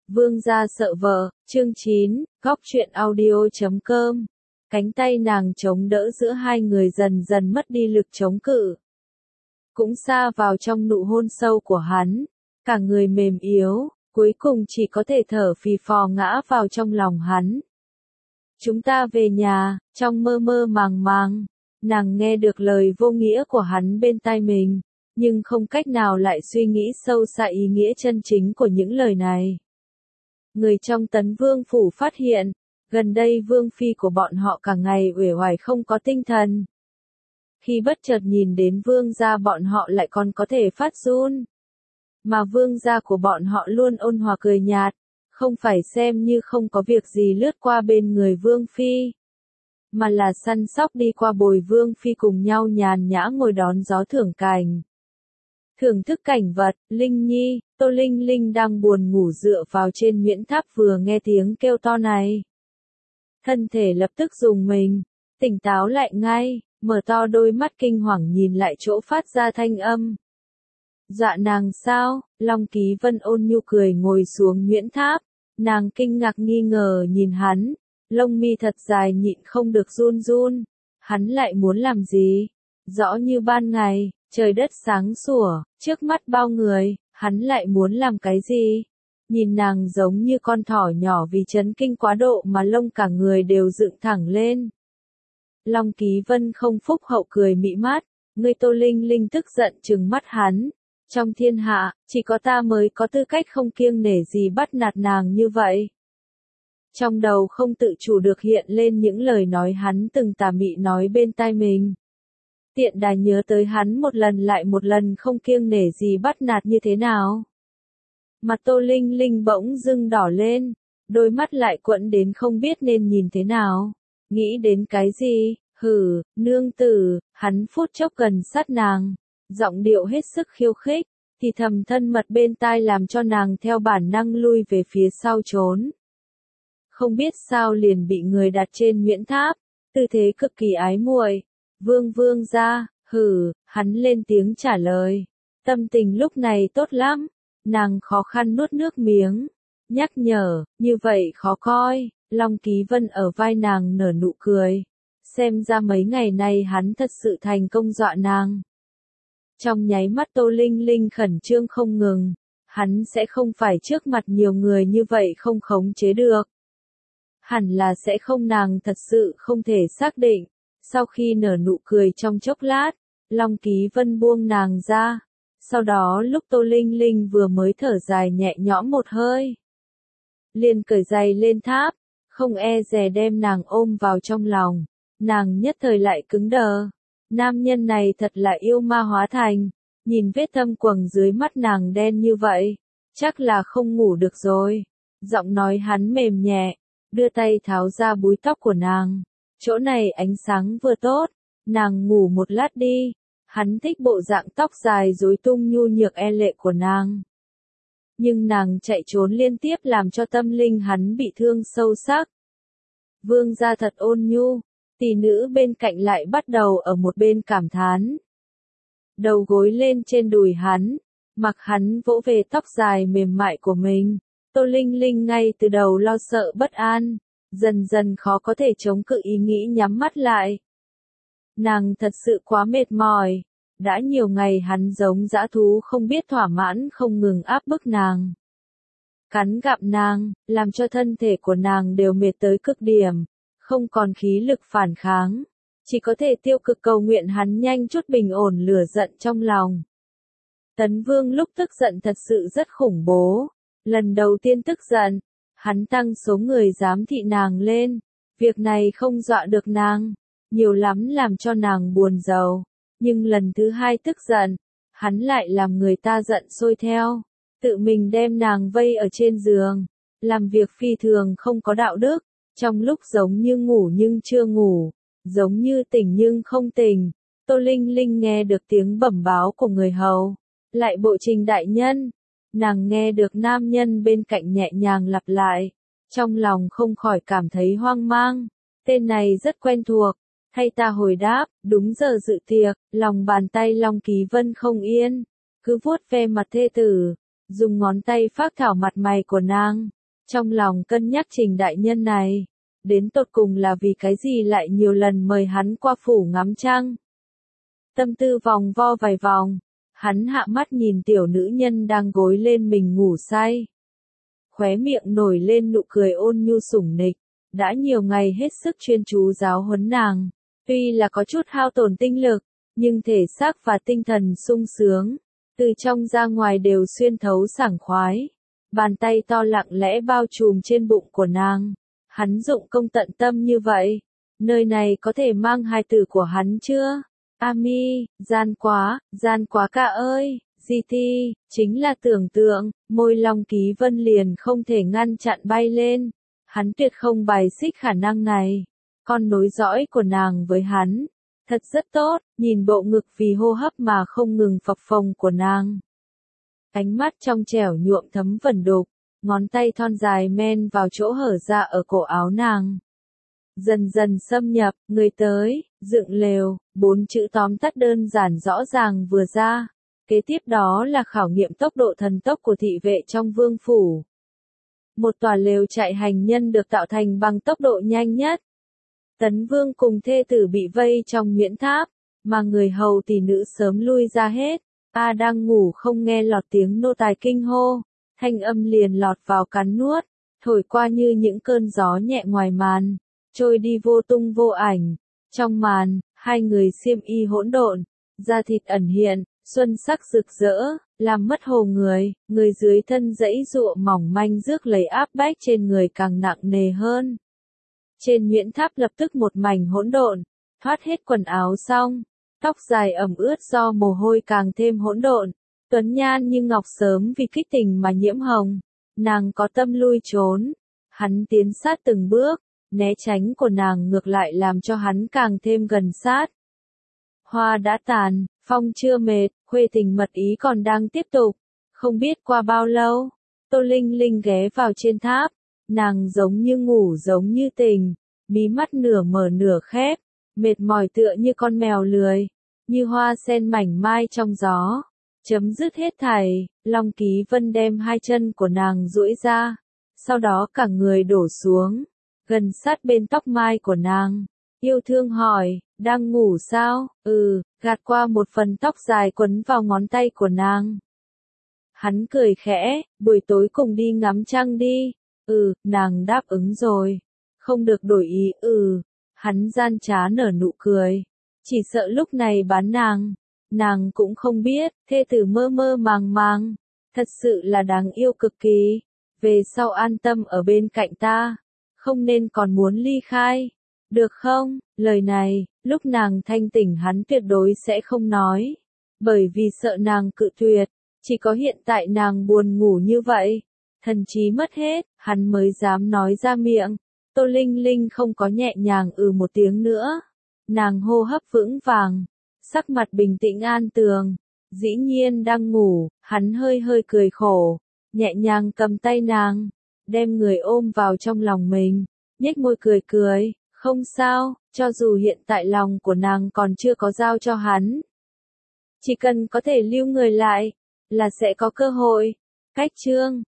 Vương gia sợ vợ, chương 9, góc truyện audio.com. Cánh tay nàng chống đỡ giữa hai người dần dần mất đi lực chống cự. Cũng xa vào trong nụ hôn sâu của hắn, cả người mềm yếu, cuối cùng chỉ có thể thở phì phò ngã vào trong lòng hắn. Chúng ta về nhà, trong mơ mơ màng màng, nàng nghe được lời vô nghĩa của hắn bên tai mình, nhưng không cách nào lại suy nghĩ sâu xa ý nghĩa chân chính của những lời này. Người trong Tấn Vương phủ phát hiện, gần đây vương phi của bọn họ cả ngày uể oải không có tinh thần. Khi bất chợt nhìn đến vương gia bọn họ lại còn có thể phát run. Mà vương gia của bọn họ luôn ôn hòa cười nhạt, không phải xem như không có việc gì lướt qua bên người vương phi, mà là săn sóc đi qua bồi vương phi cùng nhau nhàn nhã ngồi đón gió thưởng cảnh. Thưởng thức cảnh vật, Linh Nhi, Tô Linh Linh đang buồn ngủ dựa vào trên Nguyễn Tháp vừa nghe tiếng kêu to này. Thân thể lập tức rùng mình, tỉnh táo lại ngay, mở to đôi mắt kinh hoàng nhìn lại chỗ phát ra thanh âm. Dọa nàng sao? Long Ký Vân ôn nhu cười ngồi xuống Nguyễn Tháp, nàng kinh ngạc nghi ngờ nhìn hắn, lông mi thật dài nhịn không được run run, hắn lại muốn làm gì? Rõ như ban ngày, trời đất sáng sủa, trước mắt bao người, hắn lại muốn làm cái gì? Nhìn nàng giống như con thỏ nhỏ vì chấn kinh quá độ mà lông cả người đều dựng thẳng lên. Long Ký Vân không phúc hậu cười mị mát, người Tô Linh Linh tức giận trừng mắt hắn. Trong thiên hạ, chỉ có ta mới có tư cách không kiêng nể gì bắt nạt nàng như vậy. Trong đầu không tự chủ được hiện lên những lời nói hắn từng tà mị nói bên tai mình. Tiện đà nhớ tới hắn một lần lại một lần không kiêng nể gì bắt nạt như thế nào. Mặt Tô Linh Linh bỗng dưng đỏ lên, đôi mắt lại quẫn đến không biết nên nhìn thế nào. Nghĩ đến cái gì? Hừ, nương tử, hắn phút chốc gần sát nàng, giọng điệu hết sức khiêu khích, thì thầm thân mật bên tai làm cho nàng theo bản năng lui về phía sau trốn. Không biết sao liền bị người đặt trên Nguyễn Tháp, tư thế cực kỳ ái muội. Vương gia, hừ, hắn lên tiếng trả lời. Tâm tình lúc này tốt lắm, nàng khó khăn nuốt nước miếng, nhắc nhở, như vậy khó coi. Long Ký Vân ở vai nàng nở nụ cười, xem ra mấy ngày nay hắn thật sự thành công dọa nàng. Trong nháy mắt Tô Linh Linh khẩn trương không ngừng, hắn sẽ không phải trước mặt nhiều người như vậy không khống chế được. Hẳn là sẽ không, nàng thật sự không thể xác định. Sau khi nở nụ cười trong chốc lát, Long Ký Vân buông nàng ra. Sau đó lúc Tô Linh Linh vừa mới thở dài nhẹ nhõm một hơi, liền cởi giày lên tháp, không e dè đem nàng ôm vào trong lòng. Nàng nhất thời lại cứng đờ. Nam nhân này thật là yêu ma hóa thành, nhìn vết thâm quầng dưới mắt nàng đen như vậy, chắc là không ngủ được rồi. Giọng nói hắn mềm nhẹ, đưa tay tháo ra búi tóc của nàng. Chỗ này ánh sáng vừa tốt, nàng ngủ một lát đi. Hắn thích bộ dạng tóc dài rối tung nhu nhược e lệ của nàng. Nhưng nàng chạy trốn liên tiếp làm cho tâm linh hắn bị thương sâu sắc. Vương gia thật ôn nhu, tỷ nữ bên cạnh lại bắt đầu ở một bên cảm thán. Đầu gối lên trên đùi hắn, mặc hắn vỗ về tóc dài mềm mại của mình. Tô Linh Linh ngay từ đầu lo sợ bất an, dần dần khó có thể chống cự ý nghĩ nhắm mắt lại. Nàng thật sự quá mệt mỏi, đã nhiều ngày hắn giống dã thú không biết thỏa mãn không ngừng áp bức nàng. Cắn gặm nàng, làm cho thân thể của nàng đều mệt tới cực điểm, không còn khí lực phản kháng, chỉ có thể tiêu cực cầu nguyện hắn nhanh chút bình ổn lửa giận trong lòng. Tấn Vương lúc tức giận thật sự rất khủng bố, lần đầu tiên tức giận, hắn tăng số người giám thị nàng lên, việc này không dọa được nàng, nhiều lắm làm cho nàng buồn rầu, nhưng lần thứ hai tức giận, hắn lại làm người ta giận sôi theo, tự mình đem nàng vây ở trên giường, làm việc phi thường không có đạo đức, trong lúc giống như ngủ nhưng chưa ngủ, giống như tỉnh nhưng không tỉnh. Tô Linh Linh nghe được tiếng bẩm báo của người hầu, lại bộ Trình đại nhân. Nàng nghe được nam nhân bên cạnh nhẹ nhàng lặp lại, trong lòng không khỏi cảm thấy hoang mang, tên này rất quen thuộc. Thay ta hồi đáp, đúng giờ dự tiệc, lòng bàn tay Long Ký Vân không yên, cứ vuốt ve mặt thê tử, dùng ngón tay phác thảo mặt mày của nàng, Trong lòng cân nhắc Trình đại nhân này, đến tột cùng là vì cái gì lại nhiều lần mời hắn qua phủ ngắm trăng. Tâm tư vòng vo vài vòng, hắn hạ mắt nhìn tiểu nữ nhân đang gối lên mình ngủ say. Khóe miệng nổi lên nụ cười ôn nhu sủng nịch, đã nhiều ngày hết sức chuyên chú giáo huấn nàng, tuy là có chút hao tổn tinh lực, nhưng thể xác và tinh thần sung sướng, từ trong ra ngoài đều xuyên thấu sảng khoái. Bàn tay to lặng lẽ bao trùm trên bụng của nàng, hắn dụng công tận tâm như vậy, nơi này có thể mang hài tử của hắn chưa? Ami, gian quá ca ơi, GT, chính là tưởng tượng, môi Long Ký Vân liền không thể ngăn chặn bay lên, hắn tuyệt không bài xích khả năng này, con nối dõi của nàng với hắn, thật rất tốt, nhìn bộ ngực vì hô hấp mà không ngừng phập phồng của nàng. Ánh mắt trong trẻo nhuộm thấm vẩn đục, ngón tay thon dài men vào chỗ hở ra ở cổ áo nàng. Dần dần xâm nhập, người tới, dựng lều, 4 chữ tóm tắt đơn giản rõ ràng vừa ra. Kế tiếp đó là khảo nghiệm tốc độ thần tốc của thị vệ trong vương phủ. Một tòa lều chạy hành nhân được tạo thành bằng tốc độ nhanh nhất. Tấn Vương cùng thê tử bị vây trong nhuyễn tháp, mà người hầu tỷ nữ sớm lui ra hết. A đang ngủ không nghe lọt tiếng nô tài kinh hô, thanh âm liền lọt vào cắn nuốt, thổi qua như những cơn gió nhẹ ngoài màn, trôi đi vô tung vô ảnh. Trong màn, hai người xiêm y hỗn độn, da thịt ẩn hiện, xuân sắc rực rỡ, làm mất hồn người dưới thân dãy dụa mỏng manh rước lấy áp bách trên người càng nặng nề hơn. Trên nhuyễn tháp lập tức một mảnh hỗn độn, thoát hết quần áo xong, tóc dài ẩm ướt do mồ hôi càng thêm hỗn độn, tuấn nhan như ngọc sớm vì kích tình mà nhiễm hồng, nàng có tâm lui trốn, hắn tiến sát từng bước, né tránh của nàng ngược lại làm cho hắn càng thêm gần sát. Hoa đã tàn, phong chưa mệt, khuê tình mật ý còn đang tiếp tục, không biết qua bao lâu, Tô Linh Linh ghé vào trên tháp, nàng giống như ngủ giống như tỉnh, mí mắt nửa mở nửa khép, mệt mỏi tựa như con mèo lười, như hoa sen mảnh mai trong gió. Chấm dứt hết thảy, Long Ký Vân đem hai chân của nàng duỗi ra, sau đó cả người đổ xuống, gần sát bên tóc mai của nàng, yêu thương hỏi, đang ngủ sao? Gạt qua một phần tóc dài quấn vào ngón tay của nàng. Hắn cười khẽ, buổi tối cùng đi ngắm trăng đi. Nàng đáp ứng rồi. Không được đổi ý. Hắn gian trá nở nụ cười. Chỉ sợ lúc này bán nàng cũng không biết, thê tử mơ mơ màng màng. Thật sự là đáng yêu cực kỳ. Về sau an tâm ở bên cạnh ta. Không nên còn muốn ly khai. Được không? Lời này, lúc nàng thanh tỉnh hắn tuyệt đối sẽ không nói. Bởi vì sợ nàng cự tuyệt. Chỉ có hiện tại nàng buồn ngủ như vậy. Thần trí mất hết, hắn mới dám nói ra miệng. Tô Linh Linh không có nhẹ nhàng một tiếng nữa. Nàng hô hấp vững vàng. Sắc mặt bình tĩnh an tường. Dĩ nhiên đang ngủ, hắn hơi hơi cười khổ. Nhẹ nhàng cầm tay nàng. Đem người ôm vào trong lòng mình. Nhếch môi cười cười. Không sao, cho dù hiện tại lòng của nàng còn chưa có giao cho hắn. Chỉ cần có thể lưu người lại, là sẽ có cơ hội. Cách chương